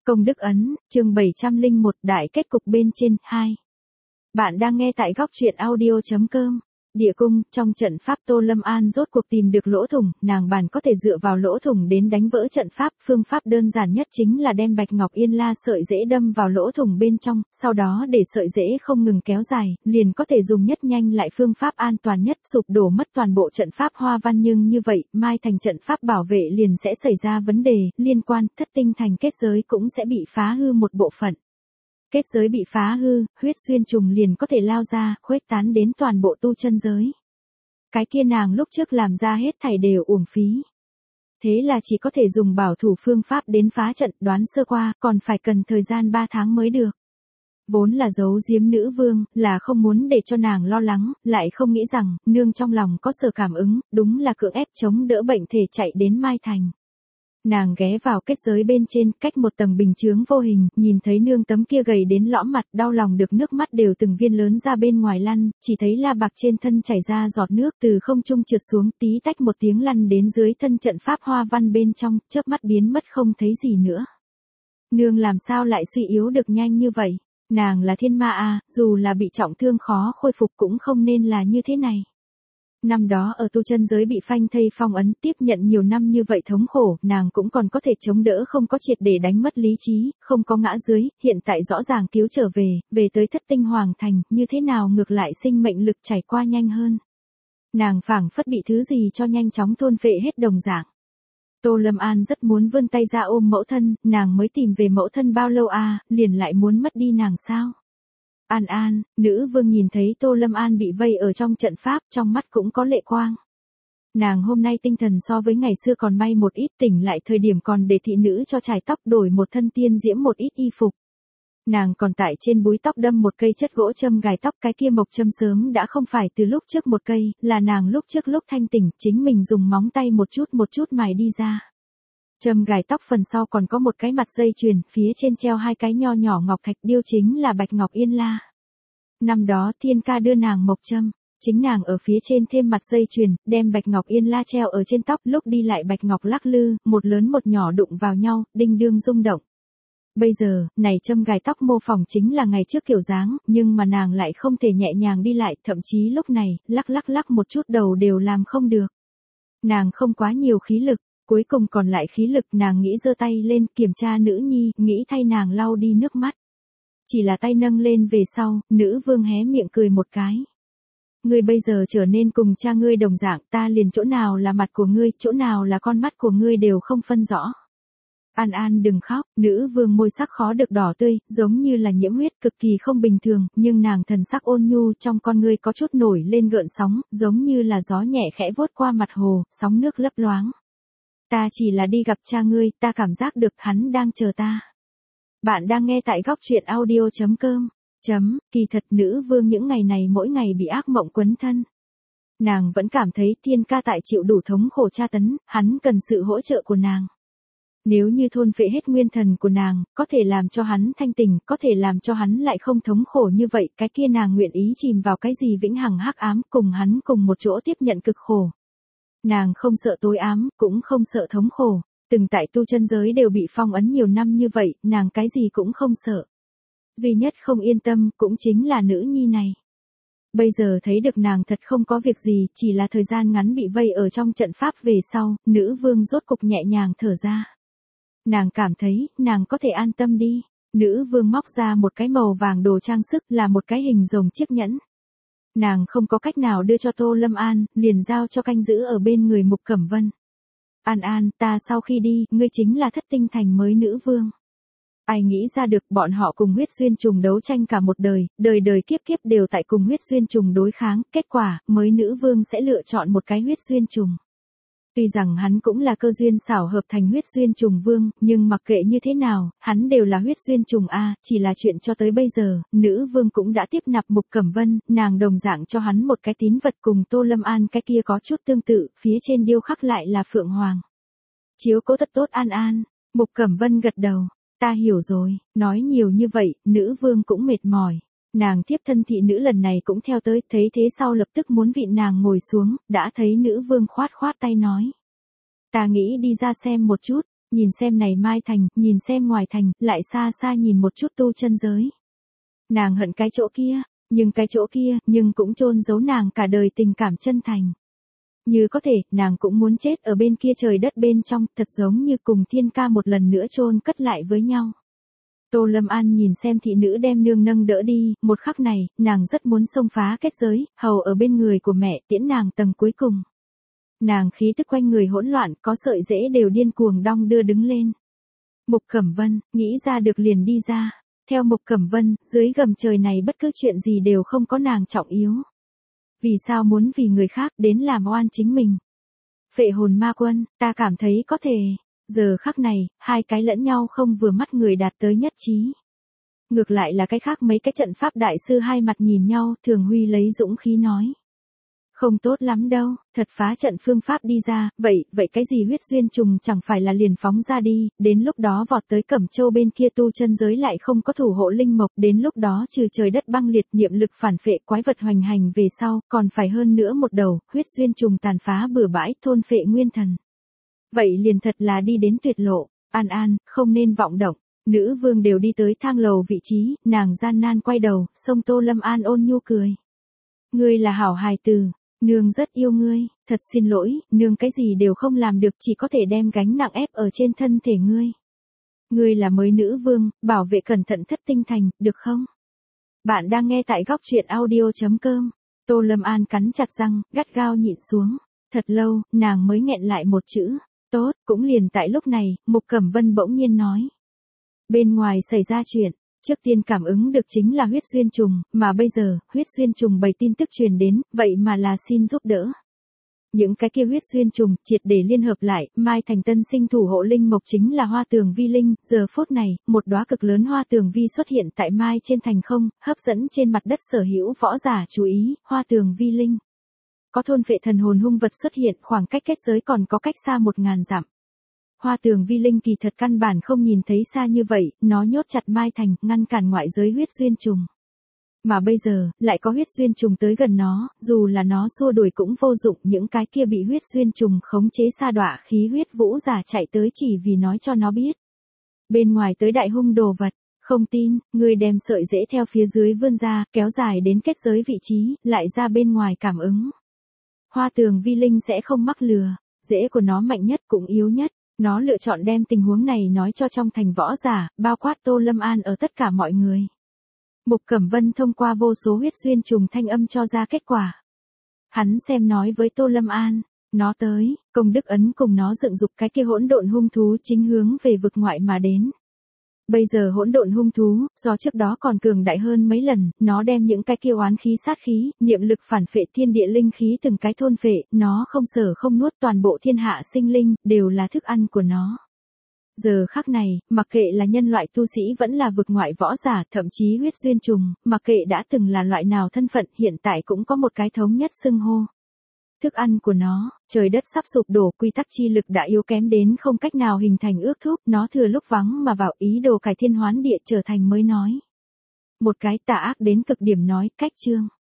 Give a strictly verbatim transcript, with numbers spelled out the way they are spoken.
Công đức ấn, chương bảy trăm lẻ một đại kết cục bên trên, hai. Bạn đang nghe tại góc truyện audio.com. Địa cung, trong trận pháp Tô Lâm An rốt cuộc tìm được lỗ thủng, nàng bản có thể dựa vào lỗ thủng đến đánh vỡ trận pháp, phương pháp đơn giản nhất chính là đem bạch ngọc yên la sợi rễ đâm vào lỗ thủng bên trong, sau đó để sợi rễ không ngừng kéo dài, liền có thể dùng nhất nhanh lại phương pháp an toàn nhất sụp đổ mất toàn bộ trận pháp hoa văn, nhưng như vậy, mai thành trận pháp bảo vệ liền sẽ xảy ra vấn đề, liên quan, thất tinh thành kết giới cũng sẽ bị phá hư một bộ phận. Kết giới bị phá hư, huyết xuyên trùng liền có thể lao ra, khuếch tán đến toàn bộ tu chân giới. Cái kia nàng lúc trước làm ra hết thảy đều uổng phí. Thế là chỉ có thể dùng bảo thủ phương pháp đến phá trận, đoán sơ qua, còn phải cần thời gian ba tháng mới được. Vốn là giấu giếm nữ vương, là không muốn để cho nàng lo lắng, lại không nghĩ rằng, nương trong lòng có sở cảm ứng, đúng là cưỡng ép chống đỡ bệnh thể chạy đến Mai Thành. Nàng ghé vào kết giới bên trên, cách một tầng bình chướng vô hình, nhìn thấy nương tấm kia gầy đến lõm mặt, đau lòng được nước mắt đều từng viên lớn ra bên ngoài lăn, chỉ thấy la bạc trên thân chảy ra giọt nước từ không trung trượt xuống, tí tách một tiếng lăn đến dưới thân trận pháp hoa văn bên trong, chớp mắt biến mất không thấy gì nữa. Nương làm sao lại suy yếu được nhanh như vậy? Nàng là thiên ma à, dù là bị trọng thương khó khôi phục cũng không nên là như thế này. Năm đó ở tu chân giới bị phanh thây phong ấn, tiếp nhận nhiều năm như vậy thống khổ, nàng cũng còn có thể chống đỡ, không có triệt để đánh mất lý trí, không có ngã dưới, hiện tại rõ ràng cứu trở về, về tới thất tinh hoàng thành, như thế nào ngược lại sinh mệnh lực trải qua nhanh hơn. Nàng phảng phất bị thứ gì cho nhanh chóng thôn phệ hết đồng dạng. Tô Lâm An rất muốn vươn tay ra ôm mẫu thân, nàng mới tìm về mẫu thân bao lâu à, liền lại muốn mất đi nàng sao? An An, nữ vương nhìn thấy Tô Lâm An bị vây ở trong trận pháp, trong mắt cũng có lệ quang. Nàng hôm nay tinh thần so với ngày xưa còn may một ít, tỉnh lại thời điểm còn để thị nữ cho chải tóc, đổi một thân tiên diễm một ít y phục. Nàng còn tại trên búi tóc đâm một cây chất gỗ châm gài tóc, cái kia mộc châm sớm đã không phải từ lúc trước một cây, là nàng lúc trước lúc thanh tỉnh, chính mình dùng móng tay một chút một chút mài đi ra. Châm gài tóc phần sau còn có một cái mặt dây chuyền, phía trên treo hai cái nho nhỏ ngọc thạch điêu chính là bạch ngọc yên la. Năm đó thiên ca đưa nàng mộc châm, chính nàng ở phía trên thêm mặt dây chuyền, đem bạch ngọc yên la treo ở trên tóc, lúc đi lại bạch ngọc lắc lư, một lớn một nhỏ đụng vào nhau, đinh đương rung động. Bây giờ, này châm gài tóc mô phỏng chính là ngày trước kiểu dáng, nhưng mà nàng lại không thể nhẹ nhàng đi lại, thậm chí lúc này, lắc lắc lắc một chút đầu đều làm không được. Nàng không quá nhiều khí lực. Cuối cùng còn lại khí lực, nàng nghĩ giơ tay lên kiểm tra nữ nhi, nghĩ thay nàng lau đi nước mắt. Chỉ là tay nâng lên về sau, nữ vương hé miệng cười một cái. Ngươi bây giờ trở nên cùng cha ngươi đồng dạng, ta liền chỗ nào là mặt của ngươi, chỗ nào là con mắt của ngươi đều không phân rõ. An An đừng khóc, nữ vương môi sắc khó được đỏ tươi, giống như là nhiễm huyết, cực kỳ không bình thường, nhưng nàng thần sắc ôn nhu, trong con ngươi có chút nổi lên gợn sóng, giống như là gió nhẹ khẽ vuốt qua mặt hồ, sóng nước lấp loáng. Ta chỉ là đi gặp cha ngươi, ta cảm giác được hắn đang chờ ta. Bạn đang nghe tại góc truyện audio.com. Chấm, kỳ thật nữ vương những ngày này mỗi ngày bị ác mộng quấn thân. Nàng vẫn cảm thấy thiên ca tại chịu đủ thống khổ tra tấn, hắn cần sự hỗ trợ của nàng. Nếu như thôn phệ hết nguyên thần của nàng, có thể làm cho hắn thanh tỉnh, có thể làm cho hắn lại không thống khổ như vậy, cái kia nàng nguyện ý chìm vào cái gì vĩnh hằng hắc ám, cùng hắn cùng một chỗ tiếp nhận cực khổ. Nàng không sợ tối ám, cũng không sợ thống khổ, từng tại tu chân giới đều bị phong ấn nhiều năm như vậy, nàng cái gì cũng không sợ. Duy nhất không yên tâm, cũng chính là nữ nhi này. Bây giờ thấy được nàng thật không có việc gì, chỉ là thời gian ngắn bị vây ở trong trận pháp về sau, nữ vương rốt cục nhẹ nhàng thở ra. Nàng cảm thấy, nàng có thể an tâm đi. Nữ vương móc ra một cái màu vàng đồ trang sức, là một cái hình rồng chiếc nhẫn. Nàng không có cách nào đưa cho Tô Lâm An, liền giao cho canh giữ ở bên người Mục Cẩm Vân. An An, ta sau khi đi, ngươi chính là thất tinh thành mới nữ vương. Ai nghĩ ra được bọn họ cùng huyết xuyên trùng đấu tranh cả một đời, đời đời kiếp kiếp đều tại cùng huyết xuyên trùng đối kháng, kết quả, mới nữ vương sẽ lựa chọn một cái huyết xuyên trùng. Tuy rằng hắn cũng là cơ duyên xảo hợp thành huyết xuyên trùng vương, nhưng mặc kệ như thế nào, hắn đều là huyết xuyên trùng A, chỉ là chuyện cho tới bây giờ, nữ vương cũng đã tiếp nạp Mục Cẩm Vân, nàng đồng dạng cho hắn một cái tín vật cùng Tô Lâm An cái kia có chút tương tự, phía trên điêu khắc lại là Phượng Hoàng. Chiếu cố thật tốt An An, Mục Cẩm Vân gật đầu, ta hiểu rồi, nói nhiều như vậy, nữ vương cũng mệt mỏi. Nàng thiếp thân thị nữ lần này cũng theo tới, thấy thế sau lập tức muốn vịn nàng ngồi xuống, đã thấy nữ vương khoát khoát tay nói. Ta nghĩ đi ra xem một chút, Nhìn xem này Mai Thành, nhìn xem ngoài thành, lại xa xa nhìn một chút tu chân giới. Nàng hận cái chỗ kia, nhưng cái chỗ kia, nhưng cũng chôn giấu nàng cả đời tình cảm chân thành. Như có thể, nàng cũng muốn chết ở bên kia trời đất bên trong, thật giống như cùng thiên ca một lần nữa chôn cất lại với nhau. Tô Lâm An nhìn xem thị nữ đem nương nâng đỡ đi, một khắc này, nàng rất muốn xông phá kết giới, hầu ở bên người của mẹ tiễn nàng tầng cuối cùng. Nàng khí tức quanh người hỗn loạn, có sợi rễ đều điên cuồng đong đưa đứng lên. Mục Cẩm Vân, nghĩ ra được liền đi ra. Theo Mục Cẩm Vân, dưới gầm trời này bất cứ chuyện gì đều không có nàng trọng yếu. Vì sao muốn vì người khác đến làm oan chính mình? Phệ hồn ma quân, ta cảm thấy có thể. Giờ khắc này, hai cái lẫn nhau không vừa mắt người đạt tới nhất trí. Ngược lại là cái khác mấy cái trận pháp đại sư hai mặt nhìn nhau, Thường Huy lấy dũng khí nói. Không tốt lắm đâu, thật phá trận phương pháp đi ra, vậy, vậy cái gì huyết duyên trùng chẳng phải là liền phóng ra đi, đến lúc đó vọt tới Cẩm Châu bên kia tu chân giới lại không có thủ hộ linh mộc, đến lúc đó trừ trời đất băng liệt niệm lực phản phệ quái vật hoành hành về sau, còn phải hơn nữa một đầu, huyết duyên trùng tàn phá bừa bãi, thôn phệ nguyên thần. Vậy liền thật là đi đến tuyệt lộ, An An, không nên vọng động. Nữ vương đều đi tới thang lầu vị trí, nàng gian nan quay đầu, xông Tô Lâm An ôn nhu cười. Ngươi là hảo hài tử, nương rất yêu ngươi, thật xin lỗi, nương cái gì đều không làm được, chỉ có thể đem gánh nặng ép ở trên thân thể ngươi. Ngươi là mới nữ vương, bảo vệ cẩn thận thất tinh thành, được không? Bạn đang nghe tại góc truyện audio chấm com. Tô Lâm An cắn chặt răng, gắt gao nhịn xuống. Thật lâu, nàng mới nghẹn lại một chữ. Tốt, cũng liền tại lúc này, Mục Cẩm Vân bỗng nhiên nói. Bên ngoài xảy ra chuyện, trước tiên cảm ứng được chính là huyết duyên trùng, mà bây giờ, huyết duyên trùng bày tin tức truyền đến, vậy mà là xin giúp đỡ. Những cái kia huyết duyên trùng, triệt để liên hợp lại, Mai Thành tân sinh thủ hộ linh mộc chính là Hoa Tường Vi Linh, giờ phút này, một đóa cực lớn Hoa Tường Vi xuất hiện tại Mai trên thành không, hấp dẫn trên mặt đất sở hữu võ giả chú ý, Hoa Tường Vi Linh. Có thôn phệ thần hồn hung vật xuất hiện, khoảng cách kết giới còn có cách xa một ngàn dặm. Hoa Tường Vi Linh kỳ thật căn bản không nhìn thấy xa như vậy, nó nhốt chặt Mai Thành, ngăn cản ngoại giới huyết duyên trùng. Mà bây giờ, lại có huyết duyên trùng tới gần nó, dù là nó xua đuổi cũng vô dụng, những cái kia bị huyết duyên trùng khống chế sa đọa khí huyết vũ giả chạy tới chỉ vì nói cho nó biết. Bên ngoài tới đại hung đồ vật, không tin, người đem sợi rễ theo phía dưới vươn ra, kéo dài đến kết giới vị trí, lại ra bên ngoài cảm ứng. Hoa Tường Vi Linh sẽ không mắc lừa, rễ của nó mạnh nhất cũng yếu nhất. Nó lựa chọn đem tình huống này nói cho trong thành võ giả, bao quát Tô Lâm An ở tất cả mọi người. Mục Cẩm Vân thông qua vô số huyết duyên trùng thanh âm cho ra kết quả. Hắn xem nói với Tô Lâm An, nó tới, công đức ấn cùng nó dựng dục cái kia hỗn độn hung thú chính hướng về vực ngoại mà đến. Bây giờ hỗn độn hung thú, do trước đó còn cường đại hơn mấy lần, nó đem những cái kia oán khí sát khí, niệm lực phản phệ thiên địa linh khí từng cái thôn phệ, nó không sở không nuốt toàn bộ thiên hạ sinh linh, đều là thức ăn của nó. Giờ khắc này, mặc kệ là nhân loại tu sĩ vẫn là vực ngoại võ giả, thậm chí huyết duyên trùng, mặc kệ đã từng là loại nào thân phận, hiện tại cũng có một cái thống nhất xưng hô. Thức ăn của nó, trời đất sắp sụp đổ, quy tắc chi lực đã yếu kém đến không cách nào hình thành ước thúc, nó thừa lúc vắng mà vào, ý đồ cải thiên hoán địa trở thành mới nói. Một cái tà ác đến cực điểm nói, cách chương.